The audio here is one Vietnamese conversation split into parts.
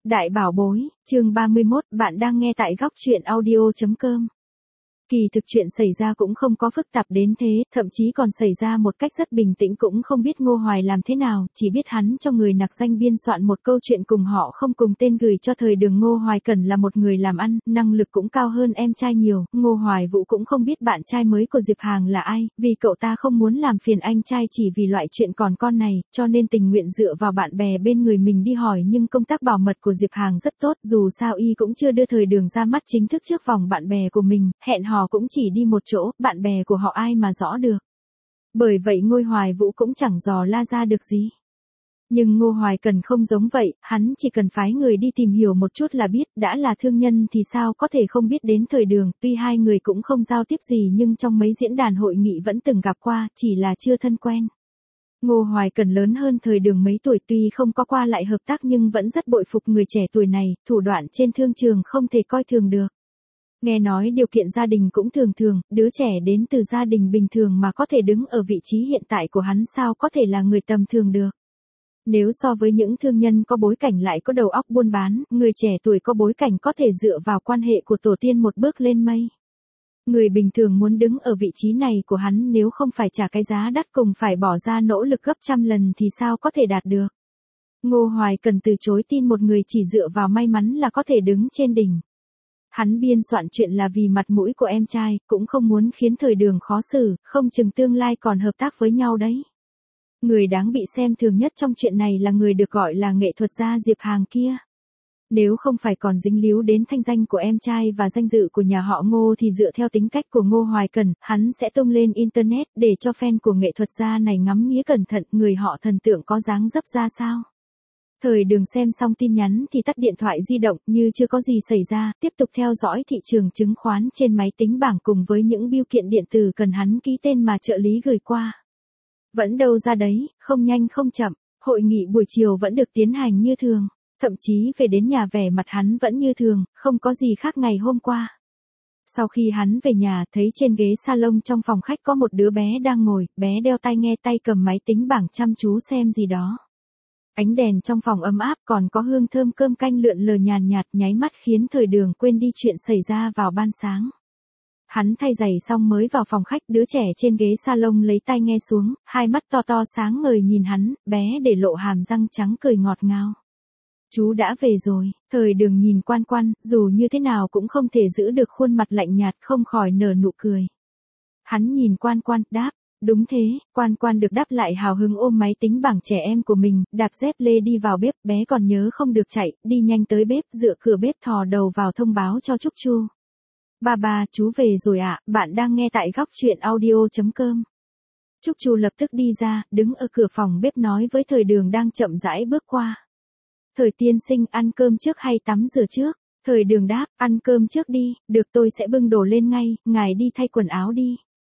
Đại bảo bối, chương 31, bạn đang nghe tại góc truyện audio.com. Kỳ thực chuyện xảy ra cũng không có phức tạp đến thế, thậm chí còn xảy ra một cách rất bình tĩnh, cũng không biết Ngô Hoài làm thế nào, chỉ biết hắn cho người nặc danh biên soạn một câu chuyện cùng họ không cùng tên gửi cho thời Đường. Ngô Hoài Cẩn là một người làm ăn, năng lực cũng cao hơn em trai nhiều, Ngô Hoài Vũ cũng không biết bạn trai mới của Diệp Hàng là ai, vì cậu ta không muốn làm phiền anh trai chỉ vì loại chuyện còn con này, cho nên tình nguyện dựa vào bạn bè bên người mình đi hỏi, nhưng công tác bảo mật của Diệp Hàng rất tốt, dù sao y cũng chưa đưa thời Đường ra mắt chính thức trước vòng bạn bè của mình, hẹn hò cũng chỉ đi một chỗ, bạn bè của họ ai mà rõ được. Bởi vậy Ngô Hoài Vũ cũng chẳng dò la ra được gì. Nhưng Ngô Hoài Cần không giống vậy, hắn chỉ cần phái người đi tìm hiểu một chút là biết, đã là thương nhân thì sao có thể không biết đến thời Đường, tuy hai người cũng không giao tiếp gì nhưng trong mấy diễn đàn hội nghị vẫn từng gặp qua, chỉ là chưa thân quen. Ngô Hoài Cần lớn hơn thời Đường mấy tuổi, tuy không có qua lại hợp tác nhưng vẫn rất bội phục người trẻ tuổi này, thủ đoạn trên thương trường không thể coi thường được. Nghe nói điều kiện gia đình cũng thường thường, đứa trẻ đến từ gia đình bình thường mà có thể đứng ở vị trí hiện tại của hắn, sao có thể là người tầm thường được. Nếu so với những thương nhân có bối cảnh lại có đầu óc buôn bán, người trẻ tuổi có bối cảnh có thể dựa vào quan hệ của tổ tiên một bước lên mây. Người bình thường muốn đứng ở vị trí này của hắn nếu không phải trả cái giá đắt cùng phải bỏ ra nỗ lực gấp trăm lần thì sao có thể đạt được. Ngô Hoài Cần từ chối tin một người chỉ dựa vào may mắn là có thể đứng trên đỉnh. Hắn biên soạn chuyện là vì mặt mũi của em trai, cũng không muốn khiến thời Đường khó xử, không chừng tương lai còn hợp tác với nhau đấy. Người đáng bị xem thường nhất trong chuyện này là người được gọi là nghệ thuật gia Diệp Hàng kia. Nếu không phải còn dính líu đến thanh danh của em trai và danh dự của nhà họ Ngô thì dựa theo tính cách của Ngô Hoài Cần, hắn sẽ tung lên internet để cho fan của nghệ thuật gia này ngắm nghía cẩn thận người họ thần tượng có dáng dấp ra sao. Thời Đường xem xong tin nhắn thì tắt điện thoại di động như chưa có gì xảy ra, tiếp tục theo dõi thị trường chứng khoán trên máy tính bảng cùng với những bưu kiện điện tử cần hắn ký tên mà trợ lý gửi qua. Vẫn đâu ra đấy, không nhanh không chậm, hội nghị buổi chiều vẫn được tiến hành như thường, thậm chí về đến nhà vẻ mặt hắn vẫn như thường, không có gì khác ngày hôm qua. Sau khi hắn về nhà, thấy trên ghế salon trong phòng khách có một đứa bé đang ngồi, bé đeo tai nghe, tay cầm máy tính bảng chăm chú xem gì đó. Ánh đèn trong phòng ấm áp, còn có hương thơm cơm canh lượn lờ nhàn nhạt, nháy mắt khiến thời Đường quên đi chuyện xảy ra vào ban sáng. Hắn thay giày xong mới vào phòng khách, đứa trẻ trên ghế salon lấy tai nghe xuống, hai mắt to to sáng ngời nhìn hắn, bé để lộ hàm răng trắng cười ngọt ngào. Chú đã về rồi, thời Đường nhìn Quan Quan, dù như thế nào cũng không thể giữ được khuôn mặt lạnh nhạt, không khỏi nở nụ cười. Hắn nhìn Quan Quan, đáp. Đúng thế, Quan Quan được đáp lại hào hứng ôm máy tính bảng trẻ em của mình, đạp dép lê đi vào bếp, bé còn nhớ không được chạy, đi nhanh tới bếp, dựa cửa bếp thò đầu vào thông báo cho Trúc Chu. Ba, chú về rồi ạ, bạn đang nghe tại góc truyện audio.com. Trúc Chu lập tức đi ra, đứng ở cửa phòng bếp nói với thời Đường đang chậm rãi bước qua. Thời tiên sinh, ăn cơm trước hay tắm rửa trước? Thời Đường đáp, ăn cơm trước đi, được tôi sẽ bưng đồ lên ngay, ngài đi thay quần áo đi.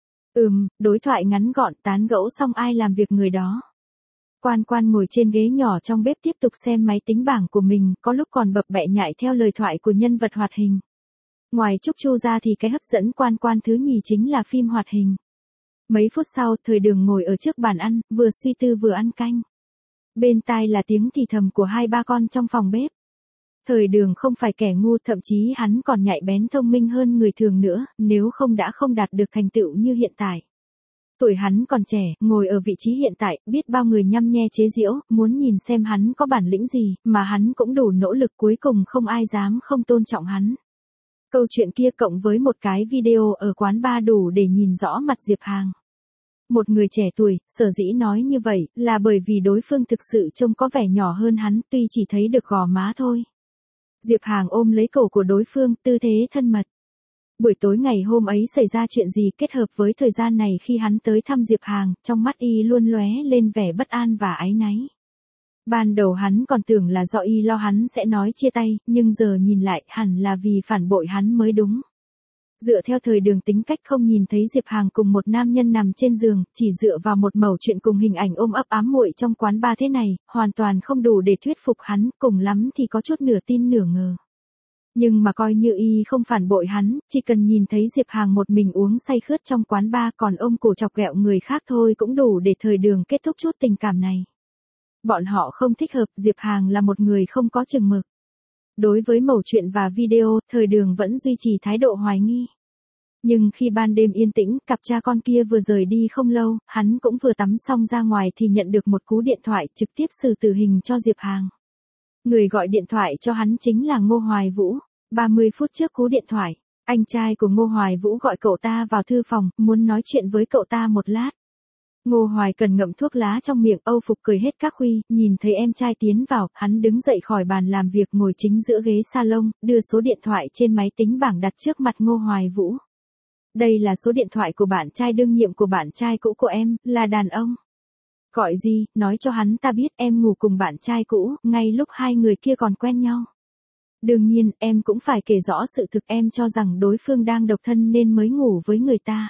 Đối thoại ngắn gọn, tán gẫu xong ai làm việc người đó. Quan Quan ngồi trên ghế nhỏ trong bếp tiếp tục xem máy tính bảng của mình, có lúc còn bập bẹ nhại theo lời thoại của nhân vật hoạt hình. Ngoài Trúc Chu ra thì cái hấp dẫn Quan Quan thứ nhì chính là phim hoạt hình. Mấy phút sau, thời Đường ngồi ở trước bàn ăn, vừa suy tư vừa ăn canh. Bên tai là tiếng thì thầm của hai ba con trong phòng bếp. Thời Đường không phải kẻ ngu, thậm chí hắn còn nhạy bén thông minh hơn người thường nữa, nếu không đã không đạt được thành tựu như hiện tại. Tuổi hắn còn trẻ, ngồi ở vị trí hiện tại, biết bao người nhăm nhe chế giễu, muốn nhìn xem hắn có bản lĩnh gì, mà hắn cũng đủ nỗ lực, cuối cùng không ai dám không tôn trọng hắn. Câu chuyện kia cộng với một cái video ở quán bar đủ để nhìn rõ mặt Diệp Hàng. Một người trẻ tuổi, sở dĩ nói như vậy, là bởi vì đối phương thực sự trông có vẻ nhỏ hơn hắn, tuy chỉ thấy được gò má thôi. Diệp Hàng ôm lấy cổ của đối phương, tư thế thân mật. Buổi tối ngày hôm ấy xảy ra chuyện gì kết hợp với thời gian này khi hắn tới thăm Diệp Hàng, trong mắt y luôn lóe lên vẻ bất an và áy náy. Ban đầu hắn còn tưởng là do y lo hắn sẽ nói chia tay, nhưng giờ nhìn lại hẳn là vì phản bội hắn mới đúng. Dựa theo thời Đường tính cách không nhìn thấy Diệp Hàng cùng một nam nhân nằm trên giường, chỉ dựa vào một mẩu chuyện cùng hình ảnh ôm ấp ám muội trong quán bar thế này, hoàn toàn không đủ để thuyết phục hắn, cùng lắm thì có chút nửa tin nửa ngờ. Nhưng mà coi như y không phản bội hắn, chỉ cần nhìn thấy Diệp Hàng một mình uống say khướt trong quán bar còn ôm cổ chọc ghẹo người khác thôi cũng đủ để thời Đường kết thúc chút tình cảm này. Bọn họ không thích hợp, Diệp Hàng là một người không có chừng mực. Đối với mẩu chuyện và video, Thời Đường vẫn duy trì thái độ hoài nghi. Nhưng khi ban đêm yên tĩnh, cặp cha con kia vừa rời đi không lâu, hắn cũng vừa tắm xong ra ngoài thì nhận được một cú điện thoại trực tiếp xử tử hình cho Diệp Hàng. Người gọi điện thoại cho hắn chính là Ngô Hoài Vũ. 30 phút trước cú điện thoại, anh trai của Ngô Hoài Vũ gọi cậu ta vào thư phòng, muốn nói chuyện với cậu ta một lát. Ngô Hoài Cần ngậm thuốc lá trong miệng, âu phục cười hết các khuy, nhìn thấy em trai tiến vào, hắn đứng dậy khỏi bàn làm việc ngồi chính giữa ghế salon, đưa số điện thoại trên máy tính bảng đặt trước mặt Ngô Hoài Vũ. Đây là số điện thoại của bạn trai đương nhiệm của bạn trai cũ của em, là đàn ông. Gọi gì, nói cho hắn ta biết em ngủ cùng bạn trai cũ, ngay lúc hai người kia còn quen nhau. Đương nhiên, em cũng phải kể rõ sự thực, em cho rằng đối phương đang độc thân nên mới ngủ với người ta.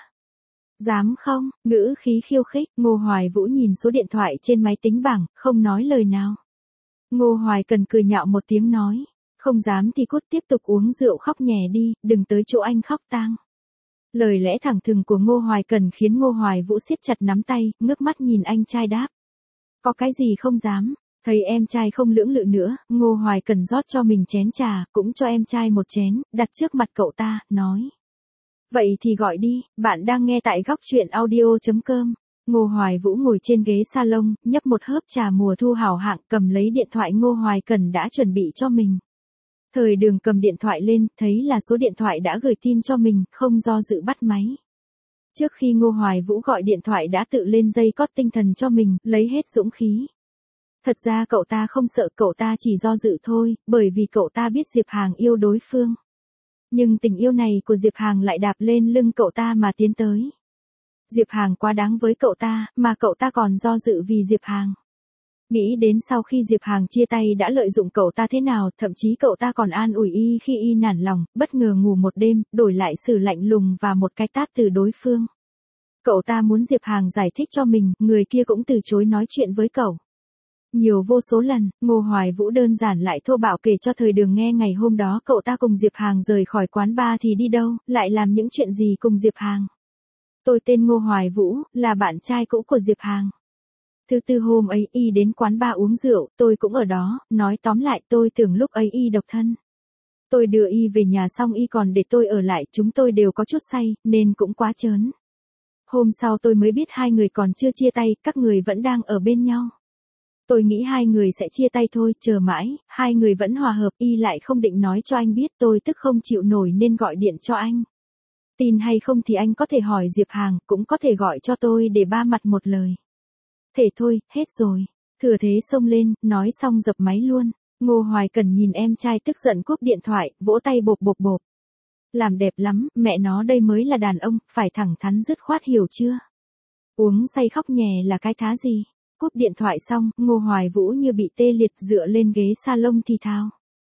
Dám không? Ngữ khí khiêu khích, Ngô Hoài Vũ nhìn số điện thoại trên máy tính bảng, không nói lời nào. Ngô Hoài Cần cười nhạo một tiếng nói, không dám thì cút, tiếp tục uống rượu khóc nhè đi, đừng tới chỗ anh khóc tang. Lời lẽ thẳng thừng của Ngô Hoài Cần khiến Ngô Hoài Vũ siết chặt nắm tay, ngước mắt nhìn anh trai đáp. Có cái gì không dám? Thấy em trai không lưỡng lự nữa, Ngô Hoài Cần rót cho mình chén trà, cũng cho em trai một chén, đặt trước mặt cậu ta, nói. Vậy thì gọi đi, bạn đang nghe tại góc chuyện audio.com. Ngô Hoài Vũ ngồi trên ghế salon, nhấp một hớp trà mùa thu hảo hạng, cầm lấy điện thoại Ngô Hoài Cần đã chuẩn bị cho mình. Thời Đường cầm điện thoại lên, thấy là số điện thoại đã gửi tin cho mình, không do dự bắt máy. Trước khi Ngô Hoài Vũ gọi điện thoại đã tự lên dây cót tinh thần cho mình, lấy hết dũng khí. Thật ra cậu ta không sợ, cậu ta chỉ do dự thôi, bởi vì cậu ta biết Diệp Hàng yêu đối phương. Nhưng tình yêu này của Diệp Hàng lại đạp lên lưng cậu ta mà tiến tới. Diệp Hàng quá đáng với cậu ta, mà cậu ta còn do dự vì Diệp Hàng. Nghĩ đến sau khi Diệp Hàng chia tay đã lợi dụng cậu ta thế nào, thậm chí cậu ta còn an ủi y khi y nản lòng, bất ngờ ngủ một đêm, đổi lại sự lạnh lùng và một cái tát từ đối phương. Cậu ta muốn Diệp Hàng giải thích cho mình, người kia cũng từ chối nói chuyện với cậu. Nhiều vô số lần, Ngô Hoài Vũ đơn giản lại thô bạo kể cho Thời Đường nghe ngày hôm đó cậu ta cùng Diệp Hàng rời khỏi quán bar thì đi đâu, lại làm những chuyện gì cùng Diệp Hàng. Tôi tên Ngô Hoài Vũ, là bạn trai cũ của Diệp Hàng. Thứ tư hôm ấy y đến quán bar uống rượu, tôi cũng ở đó, nói tóm lại tôi tưởng lúc ấy y độc thân. Tôi đưa y về nhà xong y còn để tôi ở lại, chúng tôi đều có chút say, nên cũng quá chớn. Hôm sau tôi mới biết hai người còn chưa chia tay, các người vẫn đang ở bên nhau. Tôi nghĩ hai người sẽ chia tay thôi, chờ mãi, hai người vẫn hòa hợp, y lại không định nói cho anh biết, tôi tức không chịu nổi nên gọi điện cho anh. Tin hay không thì anh có thể hỏi Diệp Hàng, cũng có thể gọi cho tôi để ba mặt một lời. Thế thôi, hết rồi. Thừa thế xông lên, nói xong dập máy luôn. Ngô Hoài Cần nhìn em trai tức giận cúp điện thoại, vỗ tay bộp bộp bộp. Làm đẹp lắm, mẹ nó đây mới là đàn ông, phải thẳng thắn dứt khoát hiểu chưa? Uống say khóc nhè là cái thá gì? Cúp điện thoại xong, Ngô Hoài Vũ như bị tê liệt dựa lên ghế salon thì thào.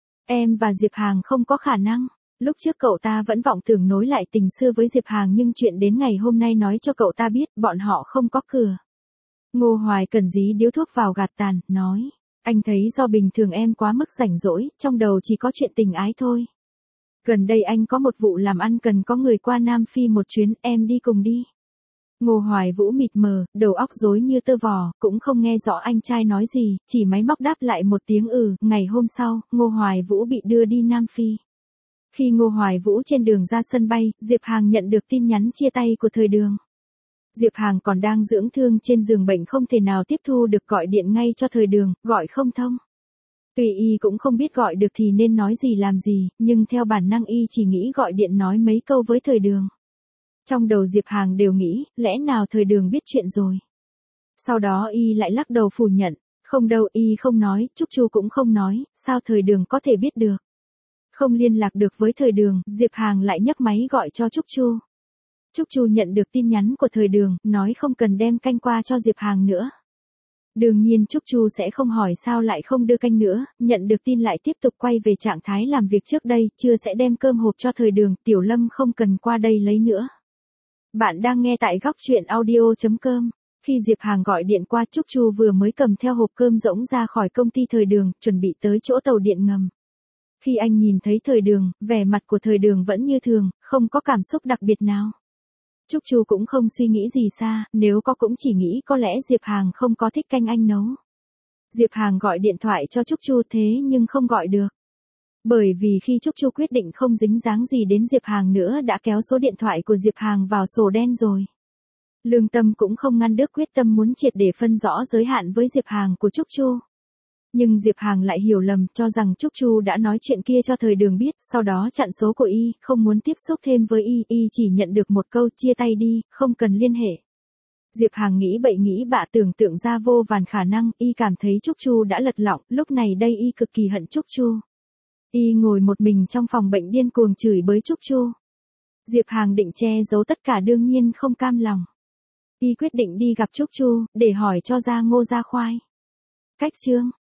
Em và Diệp Hàng không có khả năng. Lúc trước cậu ta vẫn vọng tưởng nối lại tình xưa với Diệp Hàng nhưng chuyện đến ngày hôm nay nói cho cậu ta biết bọn họ không có cửa. Ngô Hoài Cần dí điếu thuốc vào gạt tàn, nói. Anh thấy do bình thường em quá mức rảnh rỗi, trong đầu chỉ có chuyện tình ái thôi. Gần đây anh có một vụ làm ăn cần có người qua Nam Phi một chuyến, em đi cùng đi. Ngô Hoài Vũ mịt mờ, đầu óc rối như tơ vò, cũng không nghe rõ anh trai nói gì, chỉ máy móc đáp lại một tiếng Ngày hôm sau, Ngô Hoài Vũ bị đưa đi Nam Phi. Khi Ngô Hoài Vũ trên đường ra sân bay, Diệp Hàng nhận được tin nhắn chia tay của Thời Đường. Diệp Hàng còn đang dưỡng thương trên giường bệnh không thể nào tiếp thu được, gọi điện ngay cho Thời Đường, gọi không thông. Tuy y cũng không biết gọi được thì nên nói gì làm gì, nhưng theo bản năng y chỉ nghĩ gọi điện nói mấy câu với Thời Đường. Trong đầu Diệp Hàng đều nghĩ, lẽ nào Thời Đường biết chuyện rồi. Sau đó y lại lắc đầu phủ nhận, không đâu, y không nói, Trúc Chu cũng không nói, sao Thời Đường có thể biết được. Không liên lạc được với Thời Đường, Diệp Hàng lại nhấc máy gọi cho Trúc Chu. Trúc Chu nhận được tin nhắn của Thời Đường, nói không cần đem canh qua cho Diệp Hàng nữa. Đương nhiên Trúc Chu sẽ không hỏi sao lại không đưa canh nữa, nhận được tin lại tiếp tục quay về trạng thái làm việc trước đây, chưa sẽ đem cơm hộp cho Thời Đường, Tiểu Lâm không cần qua đây lấy nữa. Bạn đang nghe tại góc chuyện audio.com. Khi Diệp Hàng gọi điện qua, Trúc Chu vừa mới cầm theo hộp cơm rỗng ra khỏi công ty Thời Đường, chuẩn bị tới chỗ tàu điện ngầm. Khi anh nhìn thấy Thời Đường, vẻ mặt của Thời Đường vẫn như thường, không có cảm xúc đặc biệt nào. Trúc Chu cũng không suy nghĩ gì xa, nếu có cũng chỉ nghĩ có lẽ Diệp Hàng không có thích canh anh nấu. Diệp Hàng gọi điện thoại cho Trúc Chu thế nhưng không gọi được. Bởi vì khi Trúc Chu quyết định không dính dáng gì đến Diệp Hàng nữa đã kéo số điện thoại của Diệp Hàng vào sổ đen rồi. Lương Tâm cũng không ngăn được quyết tâm muốn triệt để phân rõ giới hạn với Diệp Hàng của Trúc Chu. Nhưng Diệp Hàng lại hiểu lầm, cho rằng Trúc Chu đã nói chuyện kia cho Thời Đường biết, sau đó chặn số của y, không muốn tiếp xúc thêm với y chỉ nhận được một câu chia tay đi, không cần liên hệ. Diệp Hàng nghĩ bậy nghĩ bạ, tưởng tượng ra vô vàn khả năng, y cảm thấy Trúc Chu đã lật lọng, lúc này đây y cực kỳ hận Trúc Chu. Y ngồi một mình trong phòng bệnh điên cuồng chửi bới Trúc Chu. Diệp Hàng định che giấu tất cả, đương nhiên không cam lòng. Y quyết định đi gặp Trúc Chu, để hỏi cho ra ngô ra khoai. Cách chương